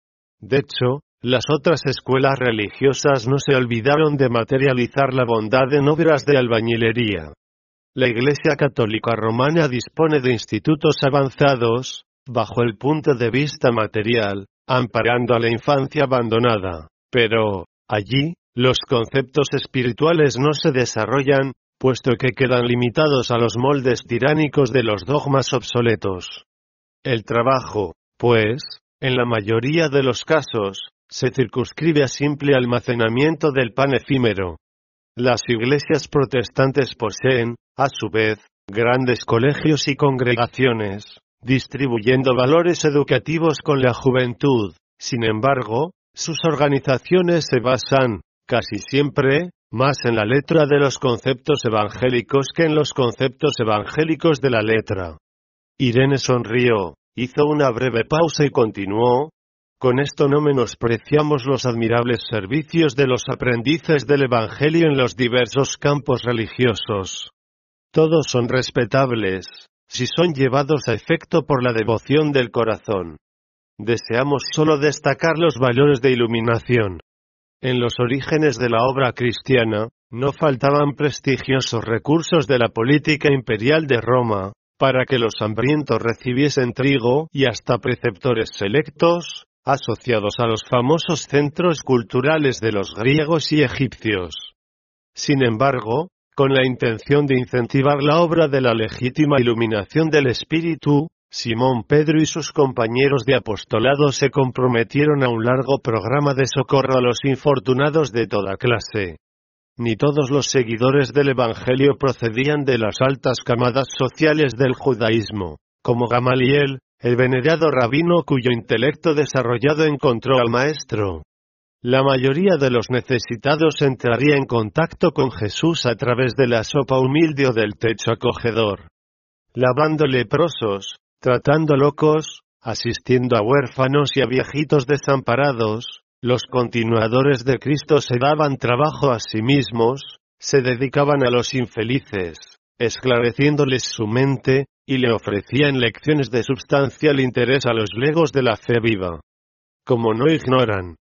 Speaker 1: De hecho, las otras escuelas religiosas no se olvidaron de materializar la bondad en obras de albañilería. La Iglesia Católica Romana dispone de institutos avanzados, bajo el punto de vista material, amparando a la infancia abandonada. Pero, allí, los conceptos espirituales no se desarrollan, puesto que quedan limitados a los moldes tiránicos de los dogmas obsoletos. El trabajo, pues, en la mayoría de los casos, se circunscribe a simple almacenamiento del pan efímero. Las iglesias protestantes poseen, a su vez, grandes colegios y congregaciones, distribuyendo valores educativos con la juventud. Sin embargo, sus organizaciones se basan, casi siempre, más en la letra de los conceptos evangélicos que en los conceptos evangélicos de la letra. Irene sonrió, hizo una breve pausa y continuó: con esto no menospreciamos los admirables servicios de los aprendices del Evangelio en los diversos campos religiosos. Todos son respetables, si son llevados a efecto por la devoción del corazón. Deseamos solo destacar los valores de iluminación. En los orígenes de la obra cristiana, no faltaban prestigiosos recursos de la política imperial de Roma, para que los hambrientos recibiesen trigo y hasta preceptores selectos, asociados a los famosos centros culturales de los griegos y egipcios. Sin embargo, con la intención de incentivar la obra de la legítima iluminación del espíritu, Simón Pedro y sus compañeros de apostolado se comprometieron a un largo programa de socorro a los infortunados de toda clase. Ni todos los seguidores del Evangelio procedían de las altas camadas sociales del judaísmo, como Gamaliel, el venerado rabino cuyo intelecto desarrollado encontró al Maestro. La mayoría de los necesitados entraría en contacto con Jesús a través de la sopa humilde o del techo acogedor. Lavando leprosos, tratando locos, asistiendo a huérfanos y a viejitos desamparados, los continuadores de Cristo se daban trabajo a sí mismos, se dedicaban a los infelices, esclareciéndoles su mente, y le ofrecían lecciones de substancial interés a los legos de la fe viva. Como no ignoran,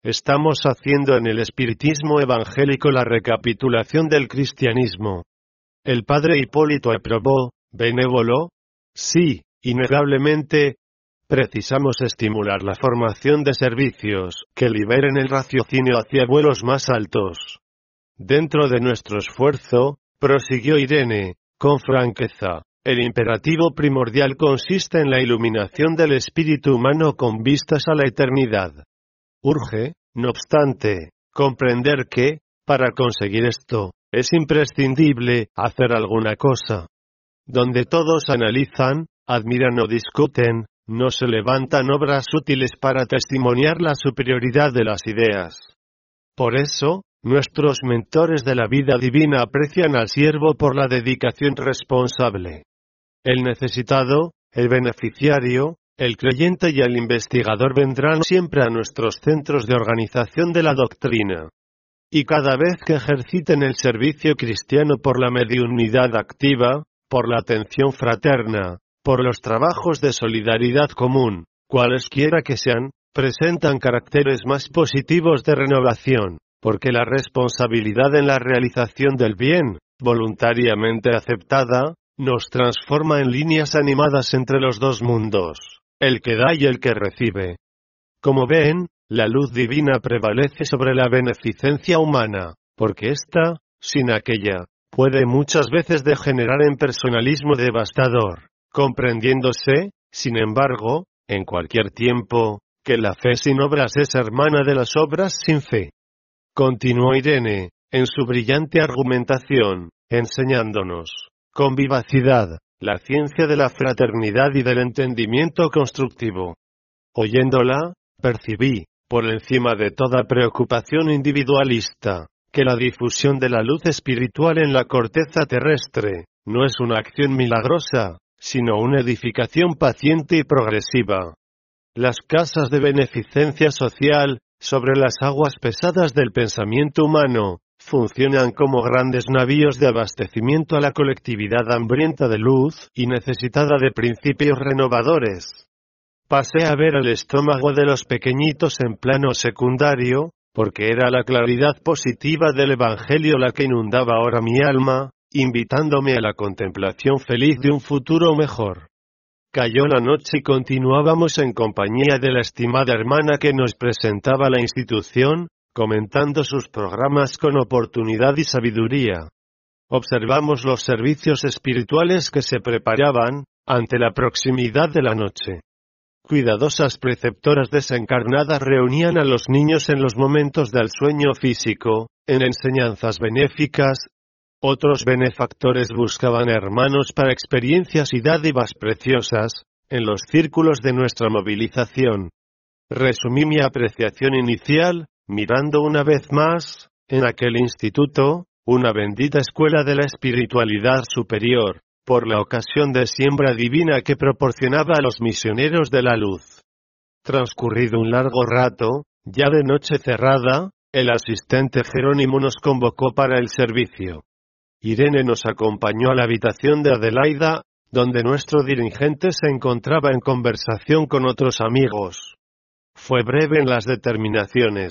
Speaker 1: Estamos haciendo en el espiritismo evangélico la recapitulación del cristianismo. El padre Hipólito aprobó, benévolo. Sí, innegablemente. Precisamos estimular la formación de servicios que liberen el raciocinio hacia vuelos más altos. Dentro de nuestro esfuerzo, prosiguió Irene, con franqueza, el imperativo primordial consiste en la iluminación del espíritu humano con vistas a la eternidad. Urge, no obstante, comprender que, para conseguir esto, es imprescindible hacer alguna cosa. Donde todos analizan, admiran o discuten, no se levantan obras útiles para testimoniar la superioridad de las ideas. Por eso, nuestros mentores de la vida divina aprecian al siervo por la dedicación responsable. El necesitado, el beneficiario, el creyente y el investigador vendrán siempre a nuestros centros de organización de la doctrina. Y cada vez que ejerciten el servicio cristiano por la mediunidad activa, por la atención fraterna, por los trabajos de solidaridad común, cualesquiera que sean, presentan caracteres más positivos de renovación, porque la responsabilidad en la realización del bien, voluntariamente aceptada, nos transforma en líneas animadas entre los dos mundos, el que da y el que recibe. Como ven, la luz divina prevalece sobre la beneficencia humana, porque ésta, sin aquella, puede muchas veces degenerar en personalismo devastador, comprendiéndose, sin embargo, en cualquier tiempo, que la fe sin obras es hermana de las obras sin fe. Continuó Irene, en su brillante argumentación, enseñándonos, con vivacidad, la ciencia de la fraternidad y del entendimiento constructivo. Oyéndola, percibí, por encima de toda preocupación individualista, que la difusión de la luz espiritual en la corteza terrestre, no es una acción milagrosa, sino una edificación paciente y progresiva. Las casas de beneficencia social, sobre las aguas pesadas del pensamiento humano, funcionan como grandes navíos de abastecimiento a la colectividad hambrienta de luz y necesitada de principios renovadores. Pasé a ver el estómago de los pequeñitos en plano secundario, porque era la claridad positiva del Evangelio la que inundaba ahora mi alma, invitándome a la contemplación feliz de un futuro mejor. Cayó la noche y continuábamos en compañía de la estimada hermana que nos presentaba la institución, comentando sus programas con oportunidad y sabiduría. Observamos los servicios espirituales que se preparaban, ante la proximidad de la noche. Cuidadosas preceptoras desencarnadas reunían a los niños en los momentos del sueño físico, en enseñanzas benéficas. Otros benefactores buscaban hermanos para experiencias y dádivas preciosas, en los círculos de nuestra movilización. Resumí mi apreciación inicial, mirando una vez más, en aquel instituto, una bendita escuela de la espiritualidad superior, por la ocasión de siembra divina que proporcionaba a los misioneros de la luz. Transcurrido un largo rato, ya de noche cerrada, el asistente Jerónimo nos convocó para el servicio. Irene nos acompañó a la habitación de Adelaida, donde nuestro dirigente se encontraba en conversación con otros amigos. Fue breve en las determinaciones.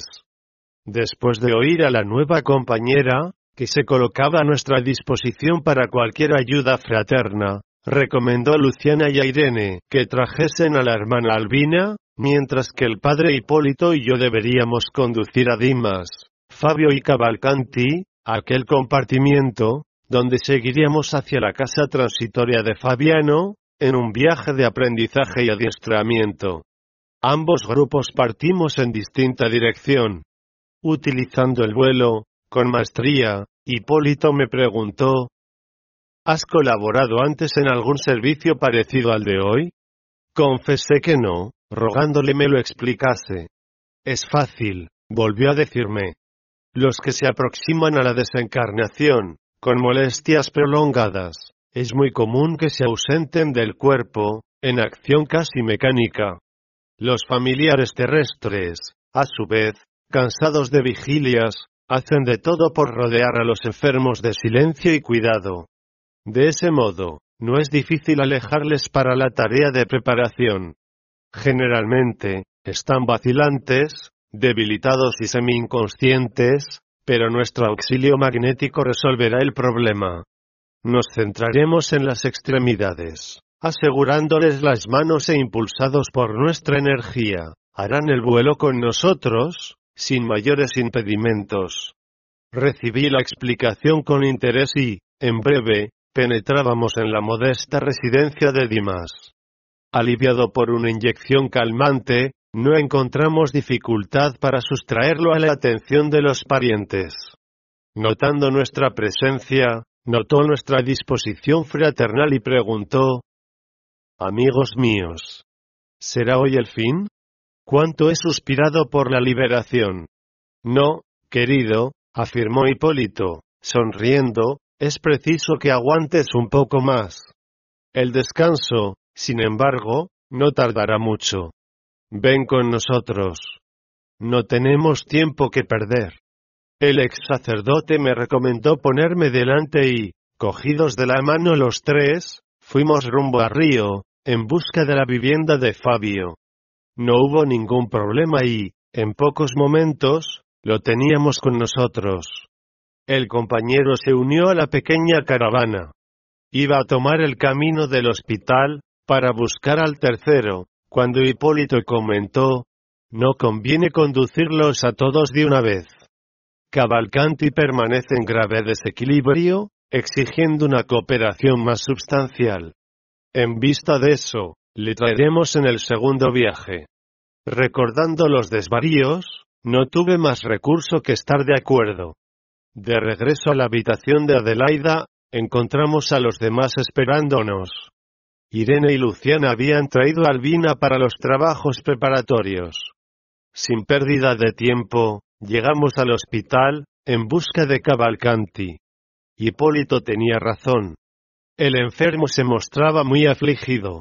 Speaker 1: Después de oír a la nueva compañera, que se colocaba a nuestra disposición para cualquier ayuda fraterna, recomendó a Luciana y a Irene que trajesen a la hermana Albina, mientras que el padre Hipólito y yo deberíamos conducir a Dimas, Fabio y Cavalcanti, a aquel compartimiento, donde seguiríamos hacia la casa transitoria de Fabiano, en un viaje de aprendizaje y adiestramiento. Ambos grupos partimos en distinta dirección. Utilizando el vuelo, con maestría, Hipólito me preguntó: ¿has colaborado antes en algún servicio parecido al de hoy? Confesé que no, rogándole me lo explicase. Es fácil, volvió a decirme. Los que se aproximan a la desencarnación, con molestias prolongadas, es muy común que se ausenten del cuerpo, en acción casi mecánica. Los familiares terrestres, a su vez, cansados de vigilias, hacen de todo por rodear a los enfermos de silencio y cuidado. De ese modo, no es difícil alejarles para la tarea de preparación. Generalmente, están vacilantes, debilitados y semi-inconscientes, pero nuestro auxilio magnético resolverá el problema. Nos centraremos en las extremidades, asegurándoles las manos e impulsados por nuestra energía, harán el vuelo con nosotros, sin mayores impedimentos. Recibí la explicación con interés y, en breve, penetrábamos en la modesta residencia de Dimas. Aliviado por una inyección calmante, no encontramos dificultad para sustraerlo a la atención de los parientes. Notando nuestra presencia, notó nuestra disposición fraternal y preguntó: «Amigos míos, ¿será hoy el fin? ¿Cuánto he suspirado por la liberación?» «No, querido», afirmó Hipólito, sonriendo, «es preciso que aguantes un poco más. El descanso, sin embargo, no tardará mucho. Ven con nosotros. No tenemos tiempo que perder». El ex sacerdote me recomendó ponerme delante y, cogidos de la mano los tres, fuimos rumbo a Río, en busca de la vivienda de Fabio. No hubo ningún problema y, en pocos momentos, lo teníamos con nosotros. El compañero se unió a la pequeña caravana. Iba a tomar el camino del hospital, para buscar al tercero, cuando Hipólito comentó: «No conviene conducirlos a todos de una vez. Cavalcanti permanece en grave desequilibrio, exigiendo una cooperación más substancial. En vista de eso, le traeremos en el segundo viaje». Recordando los desvaríos, no tuve más recurso que estar de acuerdo. De regreso a la habitación de Adelaida, encontramos a los demás esperándonos. Irene y Luciana habían traído albina para los trabajos preparatorios. Sin pérdida de tiempo, llegamos al hospital, en busca de Cavalcanti. Hipólito tenía razón. El enfermo se mostraba muy afligido.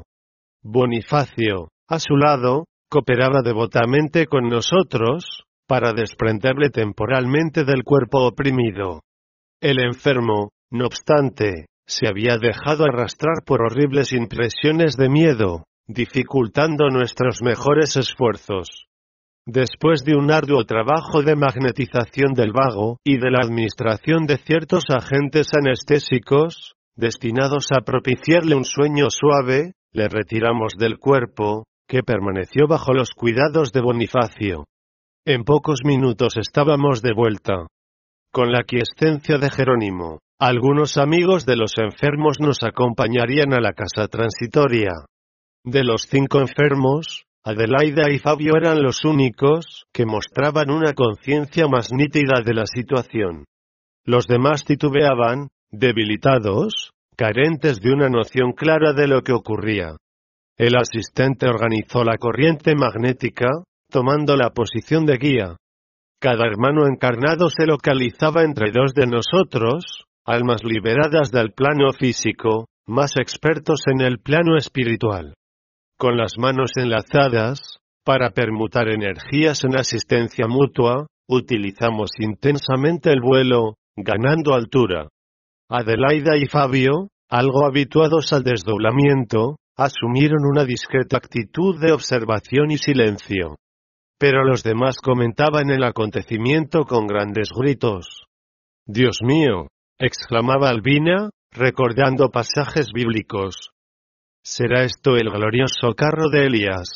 Speaker 1: Bonifacio, a su lado, cooperaba devotamente con nosotros, para desprenderle temporalmente del cuerpo oprimido. El enfermo, no obstante, se había dejado arrastrar por horribles impresiones de miedo, dificultando nuestros mejores esfuerzos. Después de un arduo trabajo de magnetización del vago y de la administración de ciertos agentes anestésicos, destinados a propiciarle un sueño suave, le retiramos del cuerpo, que permaneció bajo los cuidados de Bonifacio. En pocos minutos estábamos de vuelta. Con la quiescencia de Jerónimo, algunos amigos de los enfermos nos acompañarían a la casa transitoria. De los cinco enfermos, Adelaida y Fabio eran los únicos que mostraban una conciencia más nítida de la situación. Los demás titubeaban, debilitados, carentes de una noción clara de lo que ocurría. El asistente organizó la corriente magnética, tomando la posición de guía. Cada hermano encarnado se localizaba entre dos de nosotros, almas liberadas del plano físico, más expertos en el plano espiritual. Con las manos enlazadas, para permutar energías en asistencia mutua, utilizamos intensamente el vuelo, ganando altura. Adelaida y Fabio, algo habituados al desdoblamiento, asumieron una discreta actitud de observación y silencio. Pero los demás comentaban el acontecimiento con grandes gritos. «¡Dios mío!», exclamaba Albina, recordando pasajes bíblicos. «¿Será esto el glorioso carro de Elías?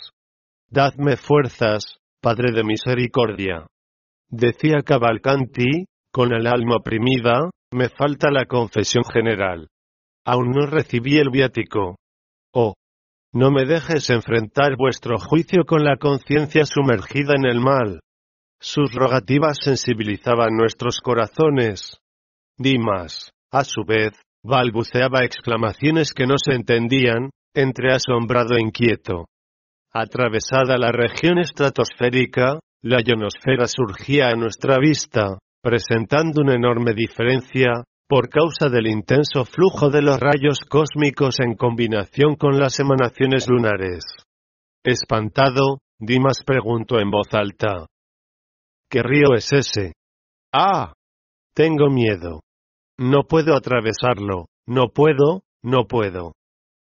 Speaker 1: Dadme fuerzas, Padre de misericordia». Decía Cavalcanti, con el alma oprimida: «Me falta la confesión general. Aún no recibí el viático. Oh, no me dejes enfrentar vuestro juicio con la conciencia sumergida en el mal». Sus rogativas sensibilizaban nuestros corazones. Dimas, a su vez, balbuceaba exclamaciones que no se entendían, entre asombrado e inquieto. Atravesada la región estratosférica, la ionosfera surgía a nuestra vista, presentando una enorme diferencia, por causa del intenso flujo de los rayos cósmicos en combinación con las emanaciones lunares. Espantado, Dimas preguntó en voz alta: «¿Qué río es ese? ¡Ah! Tengo miedo. No puedo atravesarlo, no puedo, no puedo».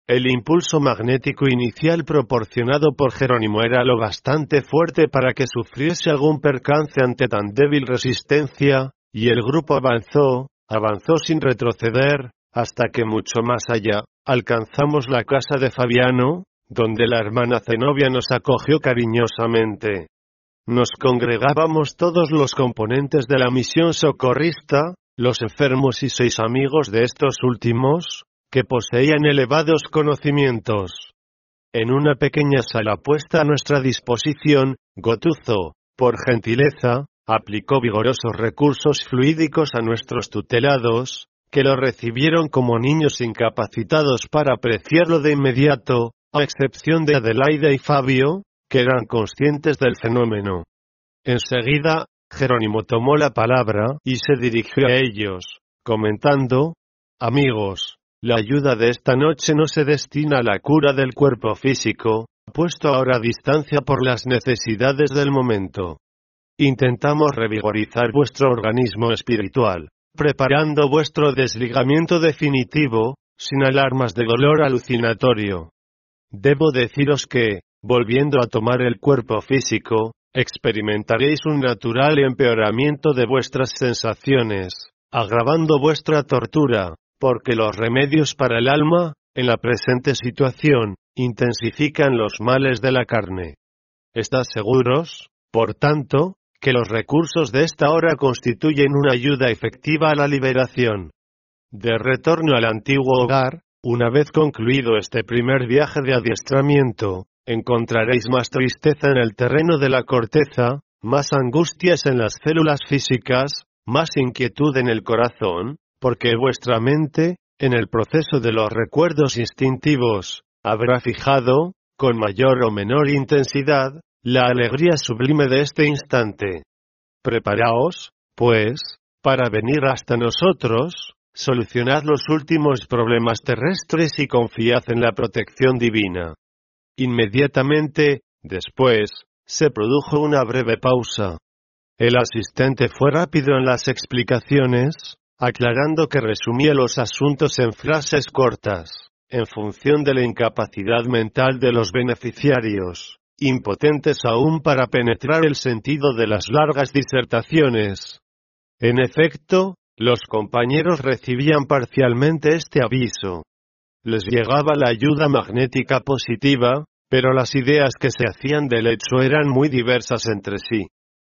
Speaker 1: El impulso magnético inicial proporcionado por Jerónimo era lo bastante fuerte para que sufriese algún percance ante tan débil resistencia, y el grupo avanzó, avanzó sin retroceder, hasta que mucho más allá, alcanzamos la casa de Fabiano, donde la hermana Zenobia nos acogió cariñosamente. Nos congregábamos todos los componentes de la misión socorrista, los enfermos y seis amigos de estos últimos, que poseían elevados conocimientos. En una pequeña sala puesta a nuestra disposición, Gotuzo, por gentileza, aplicó vigorosos recursos fluídicos a nuestros tutelados, que lo recibieron como niños incapacitados para apreciarlo de inmediato, a excepción de Adelaida y Fabio, que eran conscientes del fenómeno. Enseguida, Jerónimo tomó la palabra y se dirigió a ellos, comentando: «Amigos, la ayuda de esta noche no se destina a la cura del cuerpo físico, puesto ahora a distancia por las necesidades del momento. Intentamos revigorizar vuestro organismo espiritual, preparando vuestro desligamiento definitivo, sin alarmas de dolor alucinatorio. Debo deciros que, volviendo a tomar el cuerpo físico, experimentaréis un natural empeoramiento de vuestras sensaciones, agravando vuestra tortura, porque los remedios para el alma, en la presente situación, intensifican los males de la carne. Estad seguros, por tanto, que los recursos de esta hora constituyen una ayuda efectiva a la liberación. De retorno al antiguo hogar, una vez concluido este primer viaje de adiestramiento, encontraréis más tristeza en el terreno de la corteza, más angustias en las células físicas, más inquietud en el corazón, porque vuestra mente, en el proceso de los recuerdos instintivos, habrá fijado, con mayor o menor intensidad, la alegría sublime de este instante. Preparaos, pues, para venir hasta nosotros, solucionad los últimos problemas terrestres y confiad en la protección divina». Inmediatamente, después, se produjo una breve pausa. El asistente fue rápido en las explicaciones, aclarando que resumía los asuntos en frases cortas, en función de la incapacidad mental de los beneficiarios, impotentes aún para penetrar el sentido de las largas disertaciones. En efecto, los compañeros recibían parcialmente este aviso. Les llegaba la ayuda magnética positiva, pero las ideas que se hacían del hecho eran muy diversas entre sí.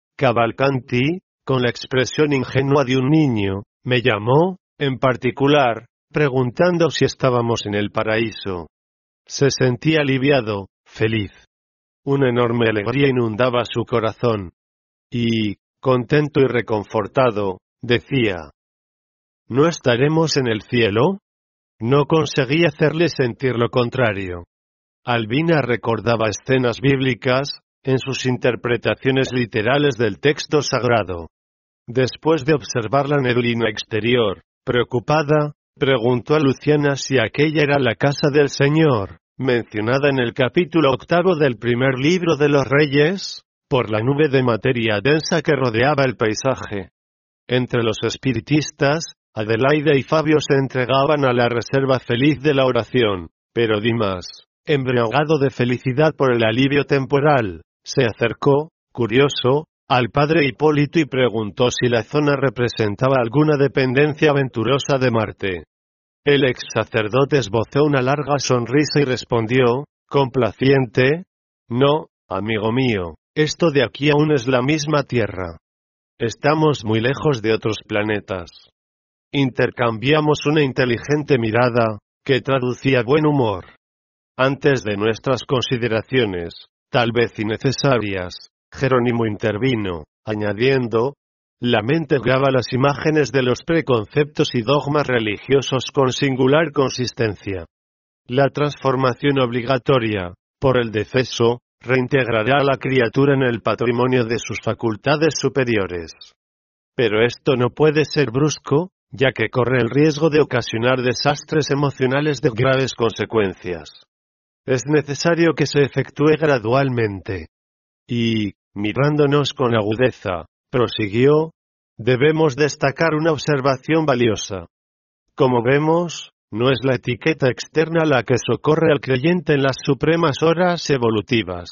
Speaker 1: Cavalcanti, con la expresión ingenua de un niño, me llamó, en particular, preguntando si estábamos en el paraíso. Se sentía aliviado, feliz. Una enorme alegría inundaba su corazón. Y, contento y reconfortado, decía: ¿no estaremos en el cielo? No conseguí hacerle sentir lo contrario. Albina recordaba escenas bíblicas, en sus interpretaciones literales del texto sagrado. Después de observar la neblina exterior, preocupada, preguntó a Luciana si aquella era la casa del Señor, mencionada en el capítulo octavo del primer libro de los Reyes, por la nube de materia densa que rodeaba el paisaje. Entre los espiritistas, Adelaida y Fabio se entregaban a la reserva feliz de la oración, pero Dimas, embriagado de felicidad por el alivio temporal, se acercó, curioso, al padre Hipólito y preguntó si la zona representaba alguna dependencia aventurosa de Marte. El ex sacerdote esbozó una larga sonrisa y respondió, complaciente: no, amigo mío, esto de aquí aún es la misma Tierra. Estamos muy lejos de otros planetas. Intercambiamos una inteligente mirada, que traducía buen humor. Antes de nuestras consideraciones, tal vez innecesarias, Jerónimo intervino, añadiendo: la mente graba las imágenes de los preconceptos y dogmas religiosos con singular consistencia. La transformación obligatoria, por el deceso, reintegrará a la criatura en el patrimonio de sus facultades superiores. Pero esto no puede ser brusco, ya que corre el riesgo de ocasionar desastres emocionales de graves consecuencias. Es necesario que se efectúe gradualmente. Y, mirándonos con agudeza, prosiguió: debemos destacar una observación valiosa. Como vemos, No es la etiqueta externa la que socorre al creyente en las supremas horas evolutivas.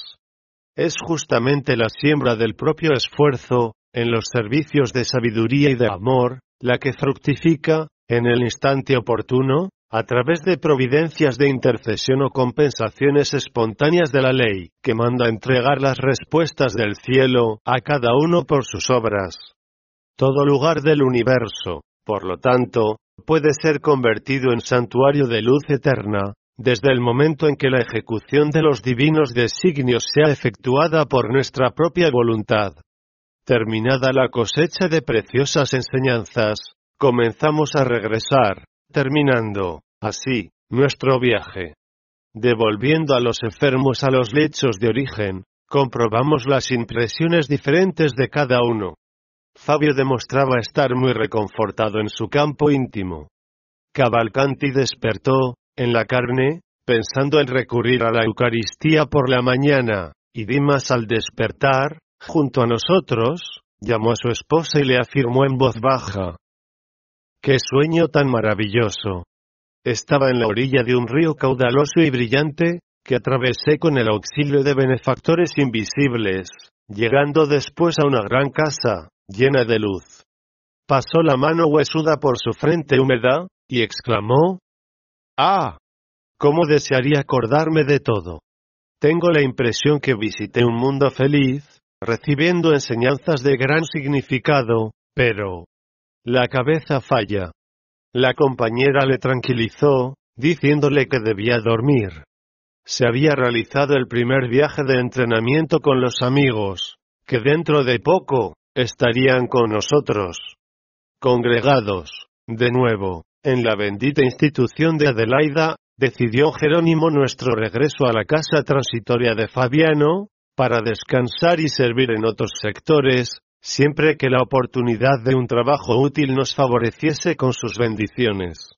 Speaker 1: Es justamente la siembra del propio esfuerzo, en los servicios de sabiduría y de amor, la que fructifica, en el instante oportuno, a través de providencias de intercesión o compensaciones espontáneas de la ley, que manda entregar las respuestas del cielo, a cada uno por sus obras. Todo lugar del universo, por lo tanto, puede ser convertido en santuario de luz eterna, desde el momento en que la ejecución de los divinos designios sea efectuada por nuestra propia voluntad. Terminada la cosecha de preciosas enseñanzas, comenzamos a regresar, terminando, así, nuestro viaje. Devolviendo a los enfermos a los lechos de origen, comprobamos las impresiones diferentes de cada uno. Fabio demostraba estar muy reconfortado en su campo íntimo. Cavalcanti despertó, en la carne, pensando en recurrir a la Eucaristía por la mañana, y Dimas al despertar, junto a nosotros, llamó a su esposa y le afirmó en voz baja: ¡qué sueño tan maravilloso! Estaba en la orilla de un río caudaloso y brillante, que atravesé con el auxilio de benefactores invisibles, llegando después a una gran casa, llena de luz. Pasó la mano huesuda por su frente húmeda, y exclamó: ¡ah! ¿Cómo desearía acordarme de todo? Tengo la impresión que visité un mundo feliz, recibiendo enseñanzas de gran significado, pero la cabeza falla. La compañera le tranquilizó, diciéndole que debía dormir. Se había realizado el primer viaje de entrenamiento con los amigos, que dentro de poco, estarían con nosotros. Congregados, de nuevo, en la bendita institución de Adelaida, decidió Jerónimo nuestro regreso a la casa transitoria de Fabiano, para descansar y servir en otros sectores, siempre que la oportunidad de un trabajo útil nos favoreciese con sus bendiciones.